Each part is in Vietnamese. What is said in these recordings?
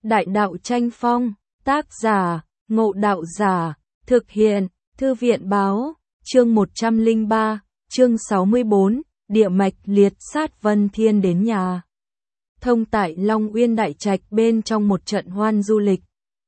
Đại đạo tranh phong, tác giả, Ngộ Đạo Giả, thực hiện, Thư viện báo, chương 103, chương 64, địa mạch liệt sát Vân Thiên đến nhà. Thông tại Long Uyên Đại Trạch bên trong một trận hoan du lịch.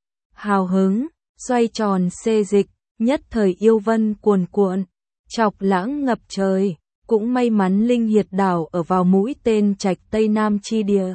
Hào hứng, xoay tròn xê dịch, nhất thời yêu vân cuồn cuộn, chọc lãng ngập trời, cũng may mắn Linh Hiệt đảo ở vào mũi tên Trạch Tây Nam chi địa.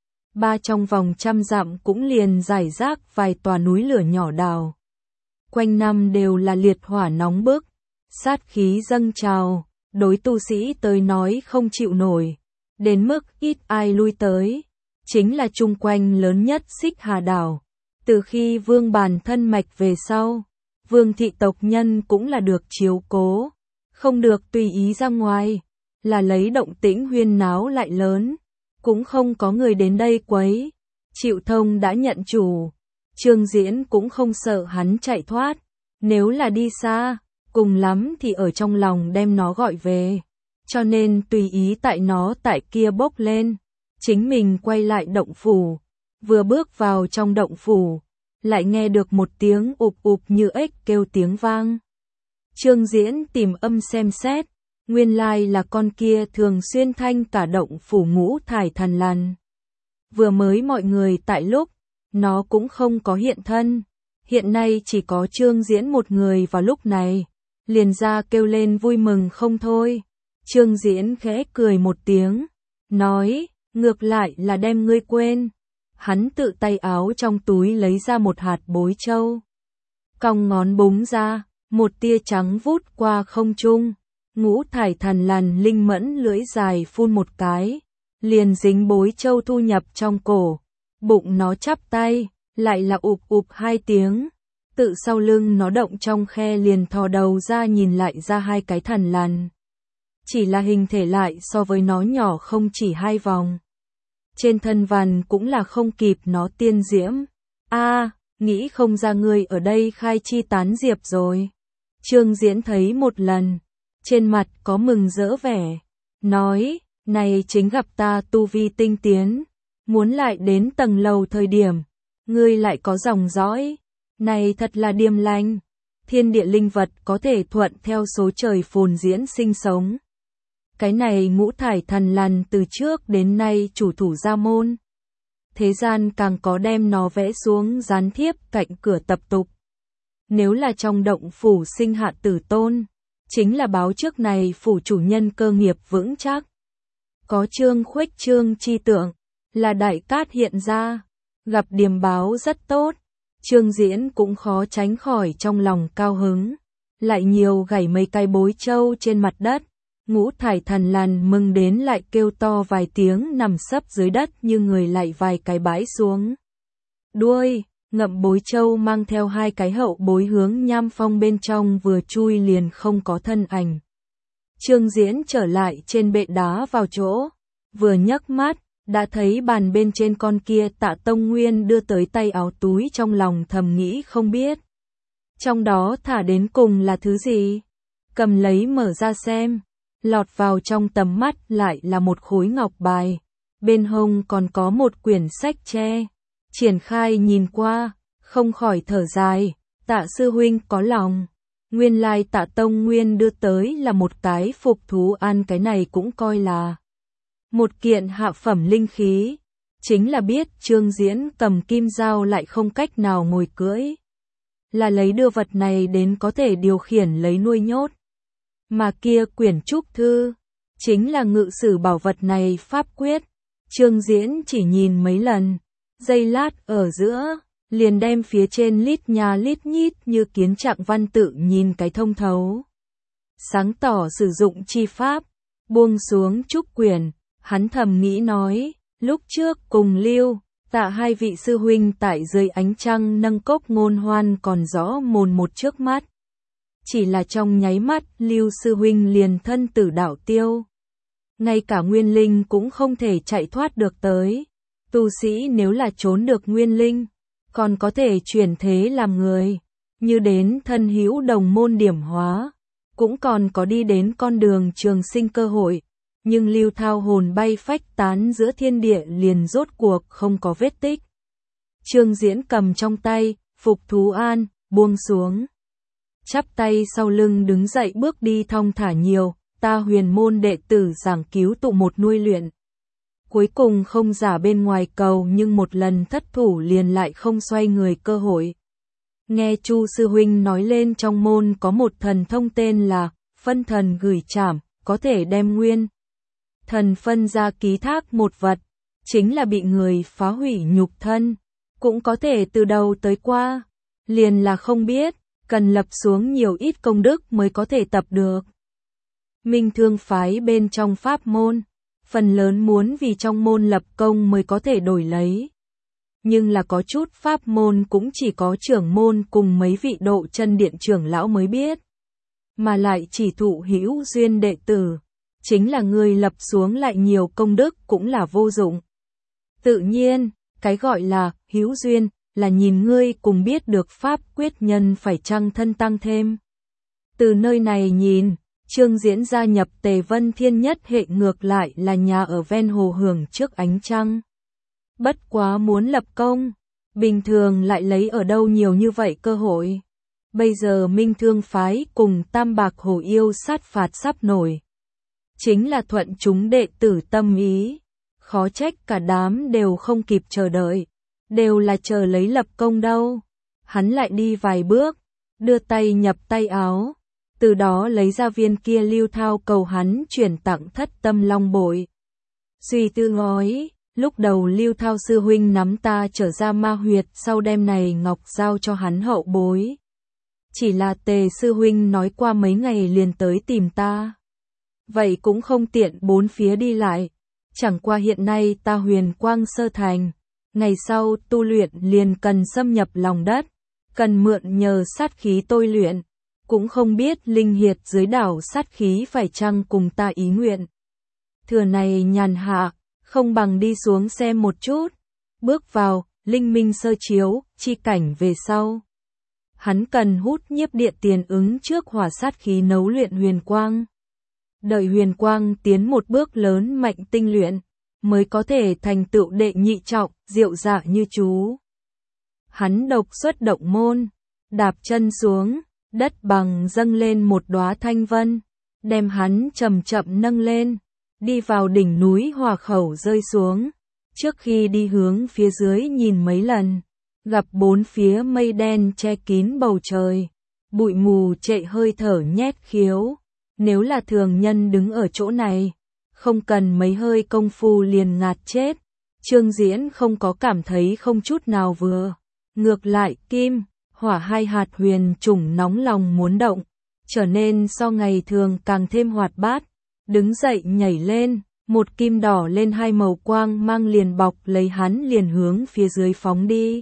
Trong vòng 100 dặm cũng liền rải rác vài tòa núi lửa nhỏ đảo. Quanh năm đều là liệt hỏa nóng bức, sát khí dâng trào, đối tu sĩ tới nói không chịu nổi, đến mức ít ai lui tới. Chính là chung quanh lớn nhất Xích Hà đảo. Từ khi vương bàn thân mạch về sau, vương thị tộc nhân cũng là được chiếu cố, không được tùy ý ra ngoài, là lấy động tĩnh huyên náo lại lớn, cũng không có người đến đây quấy. Triệu Thông đã nhận chủ, Trương Diễn cũng không sợ hắn chạy thoát, nếu là đi xa, cùng lắm thì ở trong lòng đem nó gọi về, cho nên tùy ý tại nó tại kia bốc lên, chính mình quay lại động phủ, vừa bước vào trong động phủ, lại nghe được một tiếng ụp ụp như ếch kêu tiếng vang. Trương Diễn tìm âm xem xét, nguyên lai là con kia thường xuyên thanh cả động phủ ngũ thải thần lằn. Vừa mới mọi người tại lúc, nó cũng không có hiện thân, hiện nay chỉ có Trương Diễn một người vào lúc này, liền ra kêu lên vui mừng không thôi. Trương Diễn khẽ cười một tiếng, nói, ngược lại là đem ngươi quên. Hắn tự tay áo trong túi lấy ra một hạt bối châu, cong ngón búng ra, một tia trắng vút qua không trung, ngũ thải thần lằn linh mẫn lưỡi dài phun một cái, liền dính bối châu thu nhập trong cổ, bụng nó chắp tay, lại là ụp ụp hai tiếng, tự sau lưng nó động trong khe liền thò đầu ra nhìn lại ra hai cái thần lằn. Chỉ là hình thể lại so với nó nhỏ không chỉ hai vòng. Trên thân vằn cũng là không kịp nó tiên diễm. Nghĩ không ra ngươi ở đây khai chi tán diệp rồi. Trương Diễn thấy một lần, trên mặt có mừng rỡ vẻ, nói, này chính gặp ta tu vi tinh tiến, muốn lại đến tầng lầu thời điểm, ngươi lại có dòng dõi, này thật là điềm lành, thiên địa linh vật có thể thuận theo số trời phồn diễn sinh sống. Cái này ngũ thải thần lằn từ trước đến nay chủ thủ gia môn. Thế gian càng có đem nó vẽ xuống gián thiếp cạnh cửa tập tục. Nếu là trong động phủ sinh hạ tử tôn, chính là báo trước này phủ chủ nhân cơ nghiệp vững chắc. Có trương khuếch trương chi tượng, là đại cát hiện ra, gặp điềm báo rất tốt. Trương Diễn cũng khó tránh khỏi trong lòng cao hứng, lại nhiều gảy mấy cái bối châu trên mặt đất. Ngũ thải thần lằn mừng đến lại kêu to vài tiếng nằm sấp dưới đất như người lại vài cái bãi xuống. Đuôi, ngậm bối châu mang theo hai cái hậu bối hướng nham phong bên trong vừa chui liền không có thân ảnh. Trương Diễn trở lại trên bệ đá vào chỗ, vừa nhấc mắt, đã thấy bàn bên trên con kia Tạ Tông Nguyên đưa tới tay áo túi trong lòng thầm nghĩ không biết. Trong đó thả đến cùng là thứ gì? Cầm lấy mở ra xem. Lọt vào trong tầm mắt lại là một khối ngọc bài, bên hông còn có một quyển sách tre. Triển khai nhìn qua, không khỏi thở dài, Tạ sư huynh có lòng. Nguyên lai Tạ Tông Nguyên đưa tới là một cái phục thú ăn, cái này cũng coi là một kiện hạ phẩm linh khí. Chính là biết Trương Diễn cầm kim dao lại không cách nào ngồi cưỡi, là lấy đưa vật này đến có thể điều khiển lấy nuôi nhốt. Mà kia quyển trúc thư, chính là ngự sử bảo vật này pháp quyết. Trương Diễn chỉ nhìn mấy lần, giây lát ở giữa, liền đem phía trên lít nha lít nhít như kiến trạng văn tự nhìn cái thông thấu. Sáng tỏ sử dụng chi pháp, buông xuống trúc quyển, hắn thầm nghĩ nói, lúc trước cùng Lưu, Tạ hai vị sư huynh tại dưới ánh trăng nâng cốc ngôn hoan còn rõ mồn một trước mắt. Chỉ là trong nháy mắt Lưu sư huynh liền thân tử đạo tiêu. Ngay cả nguyên linh cũng không thể chạy thoát được tới. Tu sĩ nếu là trốn được nguyên linh, còn có thể chuyển thế làm người, như đến thân hữu đồng môn điểm hóa, cũng còn có đi đến con đường trường sinh cơ hội. Nhưng Lưu Thao hồn bay phách tán giữa thiên địa liền rốt cuộc không có vết tích. Trương Diễn cầm trong tay, Phục Thú An, buông xuống. Chắp tay sau lưng đứng dậy bước đi thong thả nhiều, ta huyền môn đệ tử giảng cứu tụ một nuôi luyện. Cuối cùng không giả bên ngoài cầu nhưng một lần thất thủ liền lại không xoay người cơ hội. Nghe Chu sư huynh nói lên trong môn có một thần thông tên là phân thần gửi trảm, có thể đem nguyên thần phân ra ký thác một vật, chính là bị người phá hủy nhục thân, cũng có thể từ đầu tới qua, liền là không biết, cần lập xuống nhiều ít công đức mới có thể tập được. Minh Thương phái bên trong pháp môn, phần lớn muốn vì trong môn lập công mới có thể đổi lấy. Nhưng là có chút pháp môn cũng chỉ có trưởng môn cùng mấy vị độ chân điện trưởng lão mới biết. Mà lại chỉ thụ hữu duyên đệ tử, chính là người lập xuống lại nhiều công đức cũng là vô dụng. Tự nhiên, cái gọi là hữu duyên là nhìn ngươi cùng biết được pháp quyết nhân phải chăng thân tăng thêm. Từ nơi này nhìn, Trương Diễn gia nhập Tề Vân Thiên nhất hệ ngược lại là nhà ở ven hồ hưởng trước ánh trăng. Bất quá muốn lập công, bình thường lại lấy ở đâu nhiều như vậy cơ hội. Bây giờ Minh Thương phái cùng Tam Bạc Hồ yêu sát phạt sắp nổi. Chính là thuận chúng đệ tử tâm ý, khó trách cả đám đều không kịp chờ đợi, đều là chờ lấy lập công đâu. Hắn lại đi vài bước, đưa tay nhập tay áo, từ đó lấy ra viên kia Lưu Thao cầu hắn chuyển tặng Thất Tâm Long bội. Suy tư ngói, lúc đầu Lưu Thao sư huynh nắm ta trở ra ma huyệt sau đêm này ngọc giao cho hắn hậu bối. Chỉ là Tề sư huynh nói qua mấy ngày liền tới tìm ta. Vậy cũng không tiện bốn phía đi lại. Chẳng qua hiện nay ta huyền quang sơ thành. Ngày sau tu luyện liền cần xâm nhập lòng đất. Cần mượn nhờ sát khí tôi luyện. Cũng không biết linh hiệt dưới đảo sát khí phải chăng cùng ta ý nguyện. Thừa này nhàn hạ, không bằng đi xuống xem một chút. Bước vào, linh minh sơ chiếu, chi cảnh về sau. Hắn cần hút nhiếp địa tiền ứng trước hỏa sát khí nấu luyện huyền quang. Đợi huyền quang tiến một bước lớn mạnh tinh luyện, mới có thể thành tựu đệ nhị trọng, diệu dạ như chú. Hắn độc xuất động môn, đạp chân xuống, đất bằng dâng lên một đóa thanh vân, đem hắn chậm chậm nâng lên, đi vào đỉnh núi hỏa khẩu rơi xuống. Trước khi đi hướng phía dưới nhìn mấy lần, gặp bốn phía mây đen che kín bầu trời, bụi mù trệ hơi thở nhét khiếu. Nếu là thường nhân đứng ở chỗ này, không cần mấy hơi công phu liền ngạt chết. Trương Diễn không có cảm thấy không chút nào vừa. Ngược lại kim, hỏa hai hạt huyền trùng nóng lòng muốn động, trở nên so ngày thường càng thêm hoạt bát. Đứng dậy nhảy lên, một kim đỏ lên hai màu quang mang liền bọc lấy hắn liền hướng phía dưới phóng đi.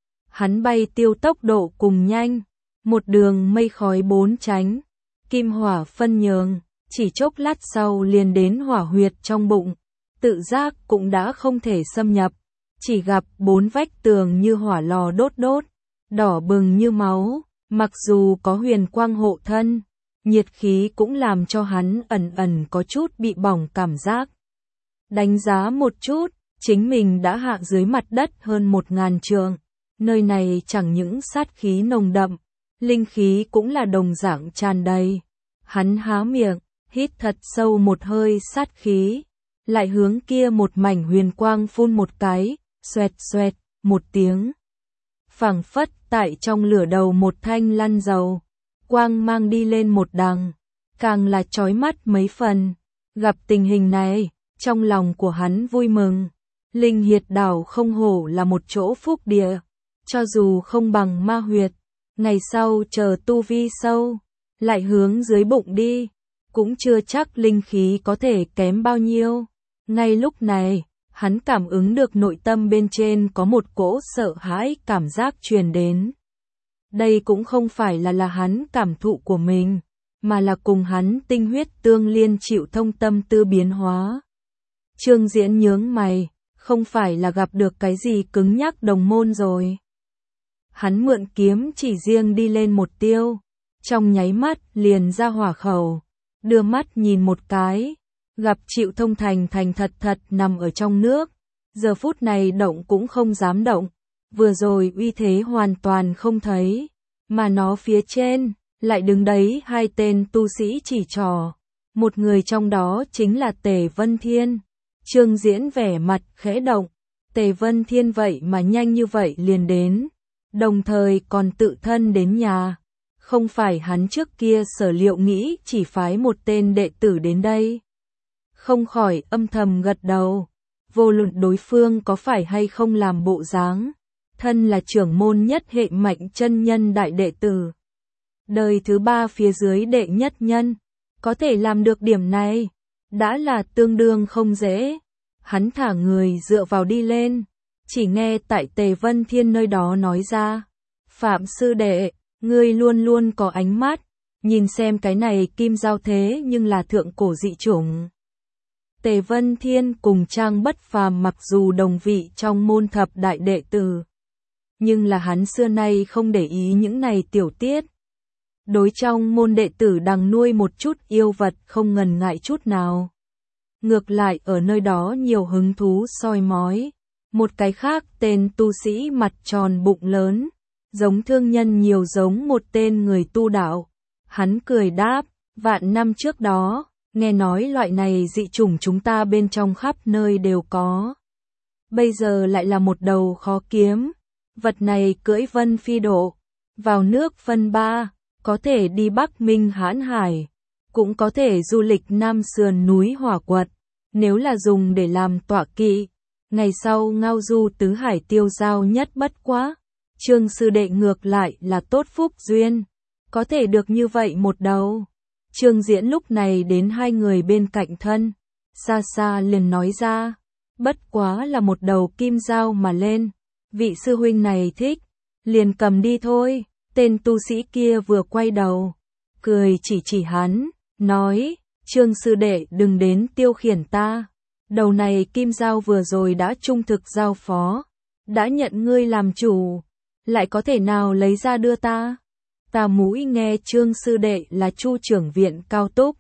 Hắn bay tiêu tốc độ cùng nhanh, một đường mây khói bốn tránh. Kim hỏa phân nhường, chỉ chốc lát sau liền đến hỏa huyệt trong bụng, tự giác cũng đã không thể xâm nhập, chỉ gặp bốn vách tường như hỏa lò đốt đốt, đỏ bừng như máu, mặc dù có huyền quang hộ thân, nhiệt khí cũng làm cho hắn ẩn ẩn có chút bị bỏng cảm giác. Đánh giá một chút, chính mình đã hạ dưới mặt đất hơn 1000 trượng, nơi này chẳng những sát khí nồng đậm, linh khí cũng là đồng dạng tràn đầy. Hắn há miệng, hít thật sâu một hơi sát khí, lại hướng kia một mảnh huyền quang phun một cái, xoẹt xoẹt, một tiếng. Phảng phất tại trong lửa đầu một thanh lăn dầu, quang mang đi lên một đằng, càng là chói mắt mấy phần. Gặp tình hình này, trong lòng của hắn vui mừng. Linh hiệt đảo không hổ là một chỗ phúc địa, cho dù không bằng ma huyệt, ngày sau chờ tu vi sâu, lại hướng dưới bụng đi, cũng chưa chắc linh khí có thể kém bao nhiêu. Ngay lúc này, hắn cảm ứng được nội tâm bên trên có một cỗ sợ hãi cảm giác truyền đến. Đây cũng không phải là hắn cảm thụ của mình, mà là cùng hắn tinh huyết tương liên chịu thông tâm tư biến hóa. Trương Diễn nhướng mày, không phải là gặp được cái gì cứng nhắc đồng môn rồi. Hắn mượn kiếm chỉ riêng đi lên một tiêu, trong nháy mắt liền ra hỏa khẩu, đưa mắt nhìn một cái, gặp Triệu Thông thành thật nằm ở trong nước, giờ phút này động cũng không dám động, vừa rồi uy thế hoàn toàn không thấy, mà nó phía trên, lại đứng đấy hai tên tu sĩ chỉ trỏ. Một người trong đó chính là Tề Vân Thiên. Trương Diễn vẻ mặt khẽ động, Tề Vân Thiên vậy mà nhanh như vậy liền đến, đồng thời còn tự thân đến nhà. Không phải hắn trước kia Sở Liệu nghĩ chỉ phái một tên đệ tử đến đây. Không khỏi âm thầm gật đầu, vô luận đối phương có phải hay không làm bộ dáng, thân là trưởng môn nhất hệ Mạnh chân nhân đại đệ tử, đời thứ 3 phía dưới đệ nhất nhân, có thể làm được điểm này, đã là tương đương không dễ. Hắn thả người dựa vào đi lên, chỉ nghe tại Tề Vân Thiên nơi đó nói ra, Phạm sư đệ, ngươi luôn luôn có ánh mắt, nhìn xem cái này kim giao thế nhưng là thượng cổ dị chủng. Tề Vân Thiên cùng Trang Bất Phàm mặc dù đồng vị trong môn thập đại đệ tử, nhưng là hắn xưa nay không để ý những này tiểu tiết. Đối trong môn đệ tử đằng nuôi một chút yêu vật không ngần ngại chút nào. Ngược lại ở nơi đó nhiều hứng thú soi mói. Một cái khác tên tu sĩ mặt tròn bụng lớn, giống thương nhân nhiều giống một tên người tu đạo. Hắn cười đáp, vạn năm trước đó, nghe nói loại này dị chủng chúng ta bên trong khắp nơi đều có. Bây giờ lại là một đầu khó kiếm. Vật này cưỡi vân phi độ, vào nước phân ba, có thể đi Bắc Minh Hãn Hải, cũng có thể du lịch Nam Sườn núi Hỏa Quật. Nếu là dùng để làm tọa kỵ, ngày sau ngao du tứ hải tiêu giao nhất bất quá. Trương sư đệ ngược lại là tốt phúc duyên, có thể được như vậy một đầu. Trương Diễn lúc này đến hai người bên cạnh thân, xa xa liền nói ra, bất quá là một đầu kim dao mà lên, vị sư huynh này thích, liền cầm đi thôi. Tên tu sĩ kia vừa quay đầu, cười chỉ hắn, nói, Trương sư đệ đừng đến tiêu khiển ta, đầu này kim dao vừa rồi đã trung thực giao phó, đã nhận ngươi làm chủ, lại có thể nào lấy ra đưa ta. Ta mũi nghe Trương sư đệ là Chu trưởng viện cao túc,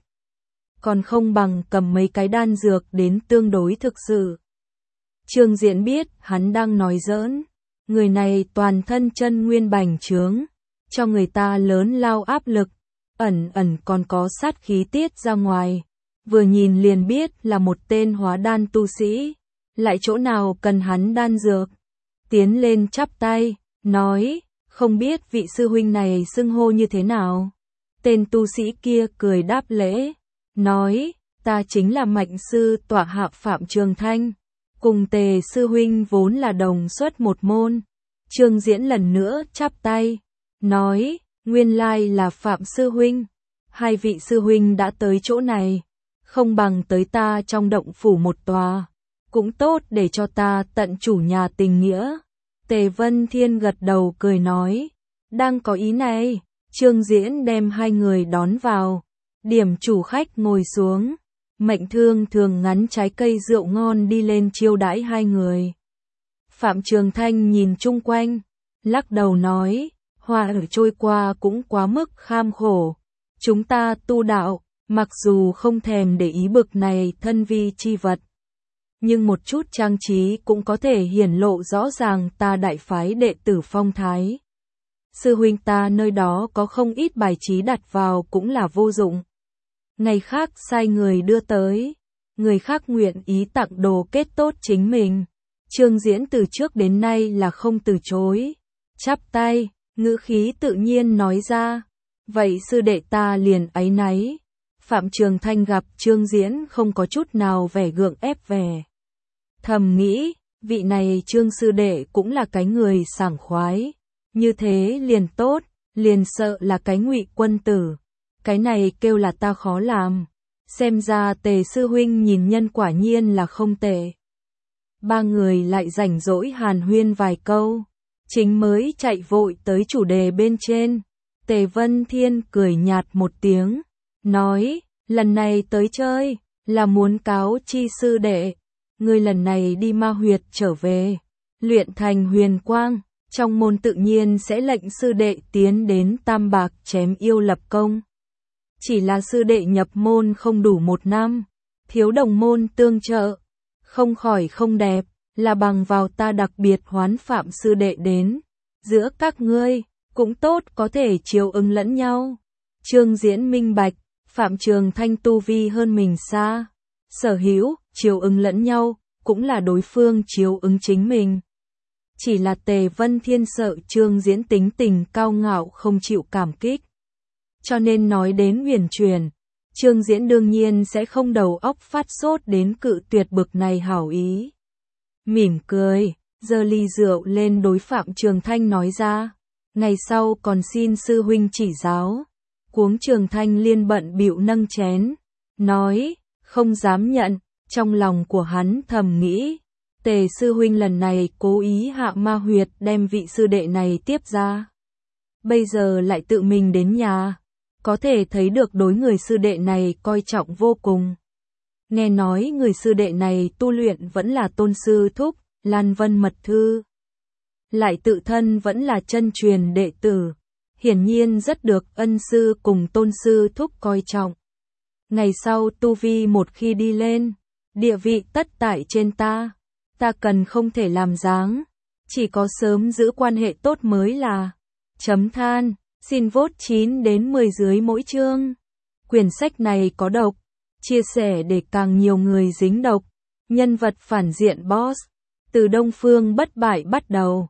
còn không bằng cầm mấy cái đan dược đến tương đối thực sự. Trương Diễn biết hắn đang nói giỡn, người này toàn thân chân nguyên bành trướng, cho người ta lớn lao áp lực, ẩn còn có sát khí tiết ra ngoài, vừa nhìn liền biết là một tên hóa đan tu sĩ, lại chỗ nào cần hắn đan dược. Tiến lên chắp tay, nói, không biết vị sư huynh này xưng hô như thế nào. Tên tu sĩ kia cười đáp lễ, nói, ta chính là Mạnh sư tọa hạ Phạm Trường Thanh, cùng Tề sư huynh vốn là đồng xuất một môn. Trương Diễn lần nữa chắp tay, nói, nguyên lai là Phạm sư huynh, hai vị sư huynh đã tới chỗ này, không bằng tới ta trong động phủ một tòa, cũng tốt để cho ta tận chủ nhà tình nghĩa. Tề Vân Thiên gật đầu cười nói, đang có ý này. Trương Diễn đem hai người đón vào, điểm chủ khách ngồi xuống, Mệnh Thương thường ngắn trái cây rượu ngon đi lên chiêu đãi hai người. Phạm Trường Thanh nhìn chung quanh, lắc đầu nói, hoa ở trôi qua cũng quá mức kham khổ. Chúng ta tu đạo, mặc dù không thèm để ý bực này thân vi chi vật, nhưng một chút trang trí cũng có thể hiển lộ rõ ràng ta đại phái đệ tử phong thái. Sư huynh ta nơi đó có không ít bài trí đặt vào cũng là vô dụng. Ngày khác sai người đưa tới, người khác nguyện ý tặng đồ kết tốt chính mình. Trương Diễn từ trước đến nay là không từ chối, chắp tay, ngữ khí tự nhiên nói ra, vậy sư đệ ta liền áy náy. Phạm Trường Thanh gặp Trương Diễn không có chút nào vẻ gượng ép vẻ, thầm nghĩ, vị này Trương sư đệ cũng là cái người sảng khoái, như thế liền tốt, liền sợ là cái ngụy quân tử, cái này kêu là ta khó làm. Xem ra Tề sư huynh nhìn nhân quả nhiên là không tệ. Ba người lại rảnh rỗi hàn huyên vài câu, chính mới chạy vội tới chủ đề bên trên. Tề Vân Thiên cười nhạt một tiếng, nói, lần này tới chơi, là muốn cáo chi sư đệ, ngươi lần này đi ma huyệt trở về, luyện thành huyền quang, trong môn tự nhiên sẽ lệnh sư đệ tiến đến Tam Bạc chém yêu lập công. Chỉ là sư đệ nhập môn không đủ 1 năm, thiếu đồng môn tương trợ, không khỏi không đẹp, là bằng vào ta đặc biệt hoán Phạm sư đệ đến. Giữa các ngươi, cũng tốt có thể chiếu ứng lẫn nhau. Trương Diễn minh bạch, Phạm Trường Thanh tu vi hơn mình xa. Sở hữu, chiếu ứng lẫn nhau, cũng là đối phương chiếu ứng chính mình. Chỉ là Tề Vân Thiên sợ Trương Diễn tính tình cao ngạo không chịu cảm kích. Cho nên nói đến huyền truyền, Trương Diễn đương nhiên sẽ không đầu óc phát sốt đến cự tuyệt bực này hảo ý. Mỉm cười, giơ ly rượu lên đối Phạm Trường Thanh nói ra, ngày sau còn xin sư huynh chỉ giáo. Cuống Trường Thanh liên bận bịu nâng chén, nói, không dám nhận, trong lòng của hắn thầm nghĩ, Tề sư huynh lần này cố ý hạ ma huyệt đem vị sư đệ này tiếp ra. Bây giờ lại tự mình đến nhà, có thể thấy được đối người sư đệ này coi trọng vô cùng. Nghe nói người sư đệ này tu luyện vẫn là tôn sư thúc, Lan Vân Mật Thư. Lại tự thân vẫn là chân truyền đệ tử, hiển nhiên rất được ân sư cùng tôn sư thúc coi trọng. Ngày sau tu vi một khi đi lên, địa vị tất tại trên ta cần không thể làm dáng, chỉ có sớm giữ quan hệ tốt mới là. Chấm than, xin vote 9 đến 10 dưới mỗi chương. Quyển sách này có độc, chia sẻ để càng nhiều người dính độc. Nhân vật phản diện boss, từ Đông Phương bất bại bắt đầu.